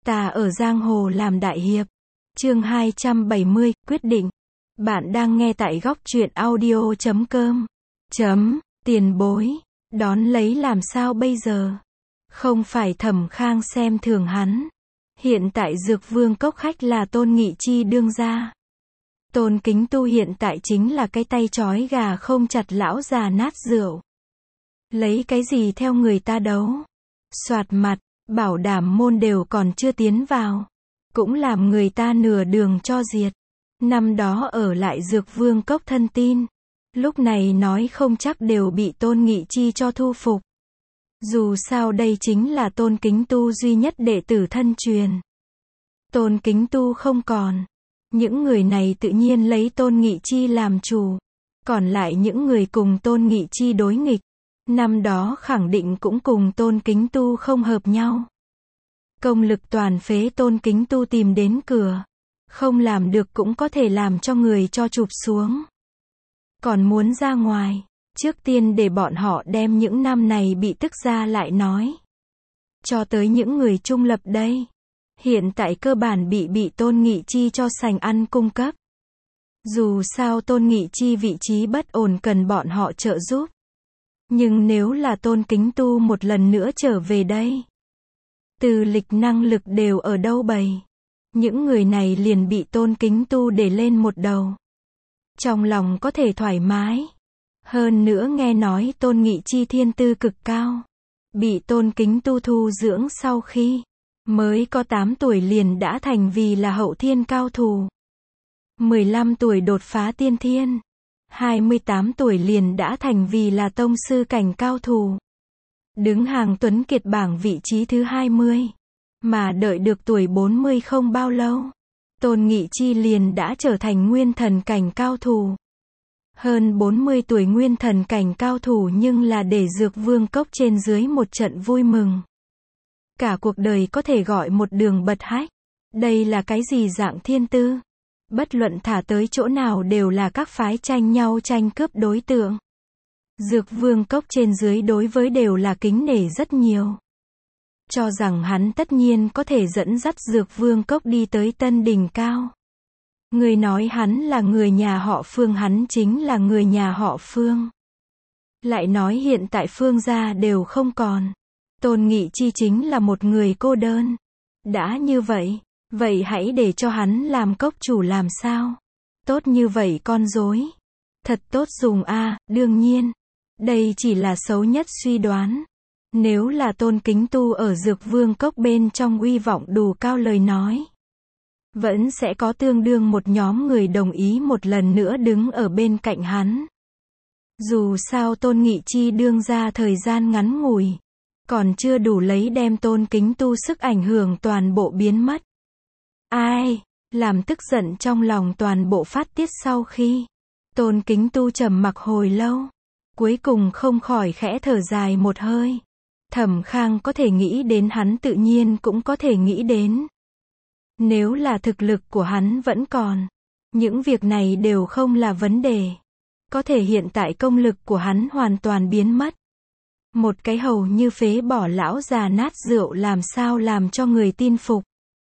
Ta ở giang hồ làm đại hiệp. Chương 270, quyết định. Bạn đang nghe tại góc truyện audio.com. Tiền bối. Đón lấy làm sao bây giờ? Không phải Thẩm Khang xem thường hắn. Hiện tại Dược Vương Cốc khách là Tôn Nghị Chi đương gia. Tôn Kính Tu hiện tại chính là cái tay trói gà không chặt lão già nát rượu. Lấy cái gì theo người ta đấu? Soạt mặt, bảo đảm môn đều còn chưa tiến vào. Cũng làm người ta nửa đường cho diệt. Năm đó ở lại Dược Vương Cốc thân tin. Lúc này nói không chắc đều bị Tôn Nghị Chi cho thu phục. Dù sao đây chính là Tôn Kính Tu duy nhất đệ tử thân truyền. Tôn Kính Tu không còn. Những người này tự nhiên lấy Tôn Nghị Chi làm chủ. Còn lại những người cùng Tôn Nghị Chi đối nghịch. Năm đó khẳng định cũng cùng Tôn Kính Tu không hợp nhau. Công lực toàn phế Tôn Kính Tu tìm đến cửa. Không làm được cũng có thể làm cho người cho chụp xuống. Còn muốn ra ngoài, trước tiên để bọn họ đem những năm này bị tức ra lại nói. Cho tới những người trung lập đây. Hiện tại cơ bản bị Tôn Nghị Chi cho sành ăn cung cấp. Dù sao Tôn Nghị Chi vị trí bất ổn cần bọn họ trợ giúp. Nhưng nếu là Tôn Kính Tu một lần nữa trở về đây. Từ lịch năng lực đều ở đâu bày. Những người này liền bị Tôn Kính Tu để lên một đầu. Trong lòng có thể thoải mái. Hơn nữa nghe nói Tôn Nghị Chi thiên tư cực cao. Bị Tôn Kính Tu thu dưỡng sau khi mới có 8 tuổi liền đã thành vì là hậu thiên cao thủ. 15 tuổi đột phá tiên thiên. 28 tuổi liền đã thành vì là tông sư cảnh cao thủ. Đứng hàng tuấn kiệt bảng vị trí thứ 20. Mà đợi được tuổi 40 không bao lâu. Tôn Nghị Chi liền đã trở thành nguyên thần cảnh cao thủ. Hơn 40 tuổi nguyên thần cảnh cao thủ nhưng là để Dược Vương Cốc trên dưới một trận vui mừng. Cả cuộc đời có thể gọi một đường bật hách. Đây là cái gì dạng thiên tư? Bất luận thả tới chỗ nào đều là các phái tranh nhau tranh cướp đối tượng. Dược Vương Cốc trên dưới đối với đều là kính nể rất nhiều. Cho rằng hắn tất nhiên có thể dẫn dắt Dược Vương Cốc đi tới tân đỉnh cao. Người nói hắn là người nhà họ Phương, hắn chính là người nhà họ Phương. Lại nói hiện tại Phương gia đều không còn. Tôn Nghị Chi chính là một người cô đơn. Đã như vậy, vậy hãy để cho hắn làm cốc chủ làm sao? Tốt như vậy con rối. Thật tốt dùng a, đương nhiên. Đây chỉ là xấu nhất suy đoán. Nếu là Tôn Kính Tu ở Dược Vương Cốc bên trong uy vọng đủ cao lời nói. Vẫn sẽ có tương đương một nhóm người đồng ý một lần nữa đứng ở bên cạnh hắn. Dù sao Tôn Nghị Chi đương ra thời gian ngắn ngủi. Còn chưa đủ lấy đem Tôn Kính Tu sức ảnh hưởng toàn bộ biến mất. Ai, làm tức giận trong lòng toàn bộ phát tiết sau khi. Tôn Kính Tu trầm mặc hồi lâu. Cuối cùng không khỏi khẽ thở dài một hơi. Thẩm Khang có thể nghĩ đến hắn tự nhiên cũng có thể nghĩ đến. Nếu là thực lực của hắn vẫn còn. Những việc này đều không là vấn đề. Có thể hiện tại công lực của hắn hoàn toàn biến mất. Một cái hầu như phế bỏ lão già nát rượu làm sao làm cho người tin phục.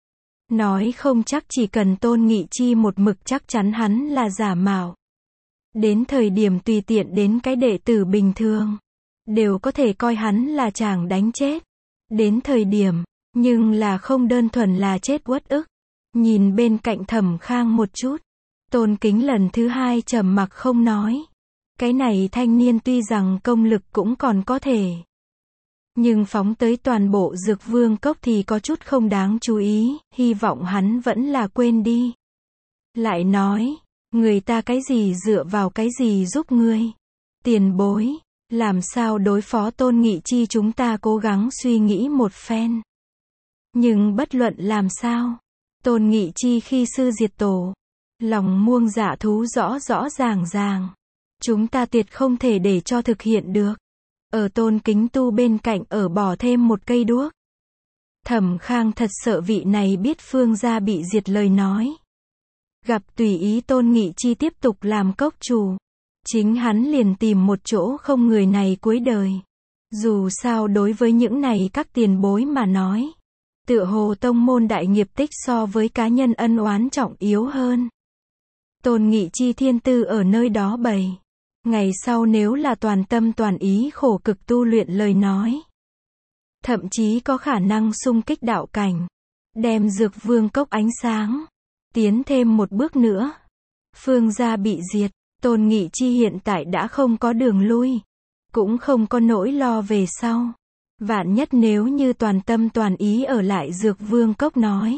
Nói không chắc chỉ cần Tôn Nghị Chi một mực chắc chắn hắn là giả mạo. Đến thời điểm tùy tiện đến cái đệ tử bình thường. Đều có thể coi hắn là chàng đánh chết. Đến thời điểm, nhưng là không đơn thuần là chết uất ức. Nhìn bên cạnh Thẩm Khang một chút. Tôn Kính lần thứ hai trầm mặc không nói. Cái này thanh niên tuy rằng công lực cũng còn có thể. Nhưng phóng tới toàn bộ Dược Vương Cốc thì có chút không đáng chú ý. Hy vọng hắn vẫn là quên đi. Lại nói, người ta cái gì dựa vào cái gì giúp ngươi. Tiền bối. Làm sao đối phó Tôn Nghị Chi chúng ta cố gắng suy nghĩ một phen. Nhưng bất luận làm sao. Tôn Nghị Chi khi sư diệt tổ. Lòng muông dạ thú rõ rõ ràng ràng. Chúng ta tuyệt không thể để cho thực hiện được. Ở Tôn Kính Tu bên cạnh ở bỏ thêm một cây đuốc. Thẩm Khang thật sợ vị này biết Phương gia bị diệt lời nói. Gặp tùy ý Tôn Nghị Chi tiếp tục làm cốc chủ. Chính hắn liền tìm một chỗ không người này cuối đời. Dù sao đối với những này các tiền bối mà nói. Tựa hồ tông môn đại nghiệp tích so với cá nhân ân oán trọng yếu hơn. Tôn Nghị Chi thiên tư ở nơi đó bày. Ngày sau nếu là toàn tâm toàn ý khổ cực tu luyện lời nói, thậm chí có khả năng xung kích đạo cảnh, đem Dược Vương Cốc ánh sáng, tiến thêm một bước nữa. Phương gia bị diệt, Tôn Nghị Chi hiện tại đã không có đường lui, cũng không có nỗi lo về sau. Vạn nhất nếu như toàn tâm toàn ý ở lại Dược Vương Cốc nói.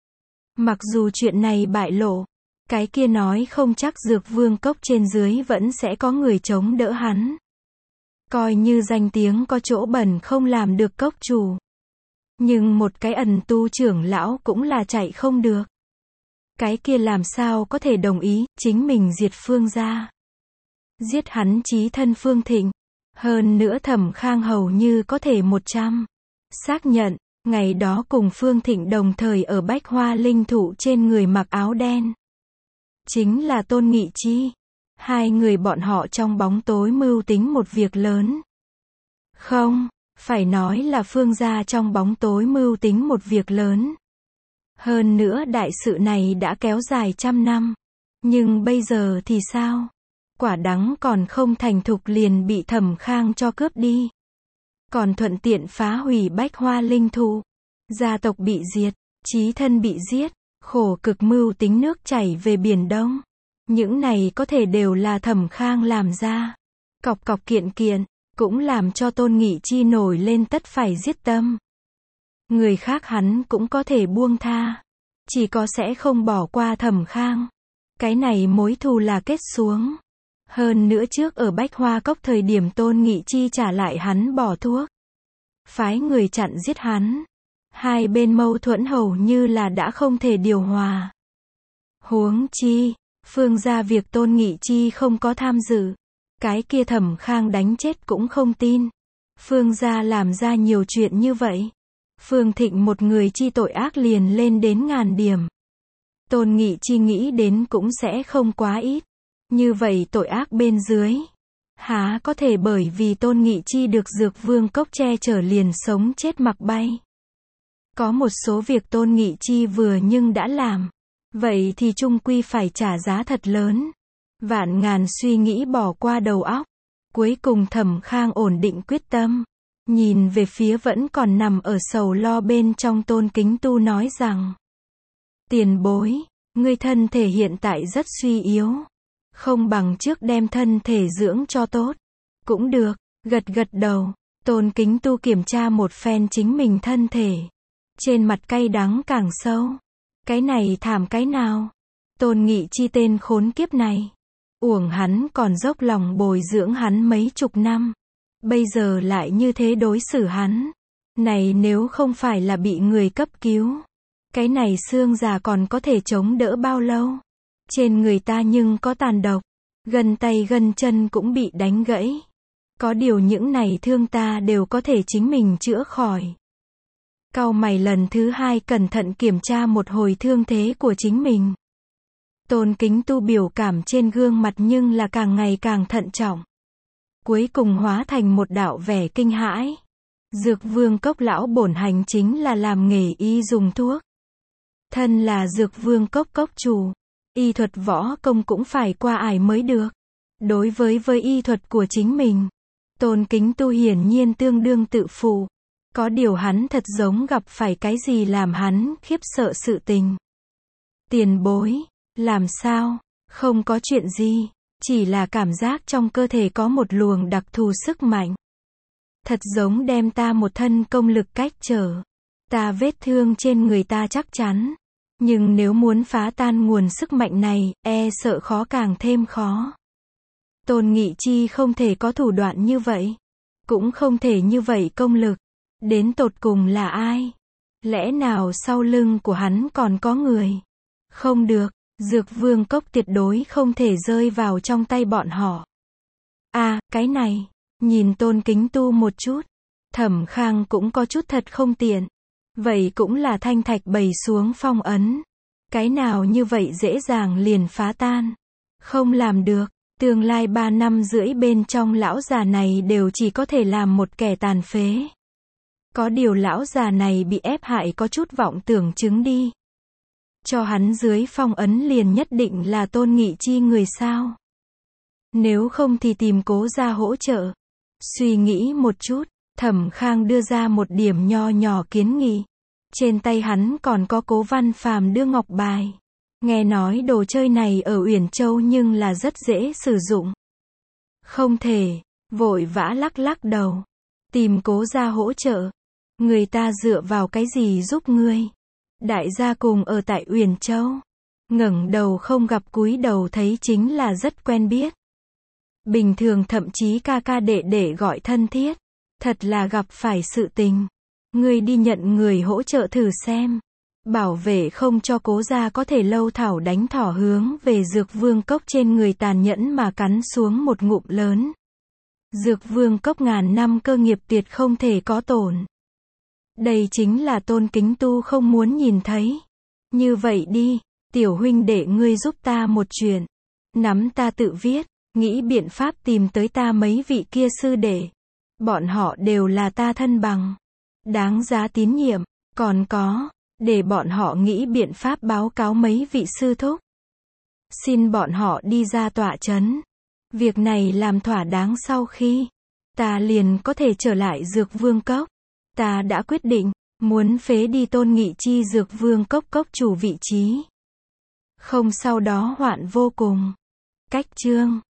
Mặc dù chuyện này bại lộ, cái kia nói không chắc Dược Vương Cốc trên dưới vẫn sẽ có người chống đỡ hắn. Coi như danh tiếng có chỗ bẩn không làm được cốc chủ. Nhưng một cái ẩn tu trưởng lão cũng là chạy không được. Cái kia làm sao có thể đồng ý, chính mình diệt Phương gia. Giết hắn chí thân Phương Thịnh. Hơn nữa Thẩm Khang hầu như có thể 100. Xác nhận, ngày đó cùng Phương Thịnh đồng thời ở Bách Hoa Linh Thụ trên người mặc áo đen. Chính là Tôn Nghị Chi. Hai người bọn họ trong bóng tối mưu tính một việc lớn. Không, phải nói là Phương gia trong bóng tối mưu tính một việc lớn. Hơn nữa đại sự này đã kéo dài 100 năm. Nhưng bây giờ thì sao? Quả đắng còn không thành thục liền bị Thẩm Khang cho cướp đi. Còn thuận tiện phá hủy Bách Hoa Linh Thụ. Gia tộc bị diệt, chí thân bị giết, khổ cực mưu tính nước chảy về Biển Đông. Những này có thể đều là Thẩm Khang làm ra. Cọc cọc kiện kiện, cũng làm cho Tôn Nghị Chi nổi lên tất phải giết tâm. Người khác hắn cũng có thể buông tha. Chỉ có sẽ không bỏ qua Thẩm Khang. Cái này mối thù là kết xuống. Hơn nữa trước ở Bách Hoa Cốc thời điểm Tôn Nghị Chi trả lại hắn bỏ thuốc. Phái người chặn giết hắn. Hai bên mâu thuẫn hầu như là đã không thể điều hòa. Huống chi, Phương gia việc Tôn Nghị Chi không có tham dự. Cái kia Thẩm Khang đánh chết cũng không tin. Phương gia làm ra nhiều chuyện như vậy. Phương Thịnh một người chi tội ác liền lên đến 1000 điểm. Tôn Nghị Chi nghĩ đến cũng sẽ không quá ít. Như vậy tội ác bên dưới. Há có thể bởi vì Tôn Nghị Chi được Dược Vương Cốc che chở liền sống chết mặc bay. Có một số việc Tôn Nghị Chi vừa nhưng đã làm. Vậy thì chung quy phải trả giá thật lớn. Vạn ngàn suy nghĩ bỏ qua đầu óc. Cuối cùng Thẩm Khang ổn định quyết tâm. Nhìn về phía vẫn còn nằm ở sầu lo bên trong Tôn Kính Tu nói rằng. Tiền bối, ngươi thân thể hiện tại rất suy yếu. Không bằng trước đem thân thể dưỡng cho tốt. Cũng được, gật gật đầu. Tôn Kính Tu kiểm tra một phen chính mình thân thể. Trên mặt cay đắng càng sâu. Cái này thảm cái nào? Tôn Nghị Chi tên khốn kiếp này. Uổng hắn còn dốc lòng bồi dưỡng hắn mấy chục năm. Bây giờ lại như thế đối xử hắn. Này nếu không phải là bị người cấp cứu. Cái này xương già còn có thể chống đỡ bao lâu? Trên người ta nhưng có tàn độc. Gân tay gân chân cũng bị đánh gãy. Có điều những này thương ta đều có thể chính mình chữa khỏi. Cau mày lần thứ 2 cẩn thận kiểm tra một hồi thương thế của chính mình. Tôn Kính Tu biểu cảm trên gương mặt nhưng là càng ngày càng thận trọng. Cuối cùng hóa thành một đạo vẻ kinh hãi. Dược Vương Cốc lão bổn hành chính là làm nghề y dùng thuốc. Thân là Dược Vương Cốc cốc chủ. Y thuật võ công cũng phải qua ải mới được. Đối với y thuật của chính mình, Tôn Kính Tu hiển nhiên tương đương tự phụ. Có điều hắn thật giống gặp phải cái gì làm hắn khiếp sợ sự tình. Tiền bối, làm sao? Không có chuyện gì, chỉ là cảm giác trong cơ thể có một luồng đặc thù sức mạnh. Thật giống đem ta một thân công lực cách trở. Ta vết thương trên người ta chắc chắn. Nhưng nếu muốn phá tan nguồn sức mạnh này, e sợ khó càng thêm khó. Tôn Nghị Chi không thể có thủ đoạn như vậy. Cũng không thể như vậy công lực. Đến tột cùng là ai? Lẽ nào sau lưng của hắn còn có người? Không được, Dược Vương Cốc tuyệt đối không thể rơi vào trong tay bọn họ. À, cái này, nhìn Tôn Kính Tu một chút. Thẩm Khang cũng có chút thật không tiện. Vậy cũng là thanh thạch bày xuống phong ấn. Cái nào như vậy dễ dàng liền phá tan. Không làm được, tương lai 3 năm rưỡi bên trong lão già này đều chỉ có thể làm một kẻ tàn phế. Có điều lão già này bị ép hại có chút vọng tưởng chứng đi. Cho hắn dưới phong ấn liền nhất định là Tôn Nghị Chi người sao? Nếu không thì tìm Cố gia hỗ trợ. Suy nghĩ một chút, Thẩm Khang đưa ra một điểm nho nhỏ kiến nghị. Trên tay hắn còn có Cố Văn Phàm đưa ngọc bài. Nghe nói đồ chơi này ở Uyển Châu nhưng là rất dễ sử dụng. Không thể, vội vã lắc lắc đầu. Tìm Cố gia hỗ trợ. Người ta dựa vào cái gì giúp ngươi? Đại gia cùng ở tại Uyển Châu. Ngẩng đầu không gặp cúi đầu thấy chính là rất quen biết. Bình thường thậm chí ca ca đệ đệ gọi thân thiết. Thật là gặp phải sự tình. Ngươi đi nhận người hỗ trợ thử xem. Bảo vệ không cho Cố gia có thể lâu thảo đánh thỏ hướng về Dược Vương Cốc trên người tàn nhẫn mà cắn xuống một ngụm lớn. Dược Vương Cốc ngàn năm cơ nghiệp tuyệt không thể có tổn. Đây chính là Tôn Kính Tu không muốn nhìn thấy. Như vậy đi, tiểu huynh đệ ngươi giúp ta một chuyện. Nắm ta tự viết, nghĩ biện pháp tìm tới ta mấy vị kia sư đệ. Bọn họ đều là ta thân bằng. Đáng giá tín nhiệm, còn có, để bọn họ nghĩ biện pháp báo cáo mấy vị sư thúc. Xin bọn họ đi ra tọa trấn. Việc này làm thỏa đáng sau khi ta liền có thể trở lại Dược Vương Cốc. Ta đã quyết định, muốn phế đi Tôn Nghị Chi Dược Vương Cốc cốc chủ vị trí. Không sau đó hoạn vô cùng. Cách chương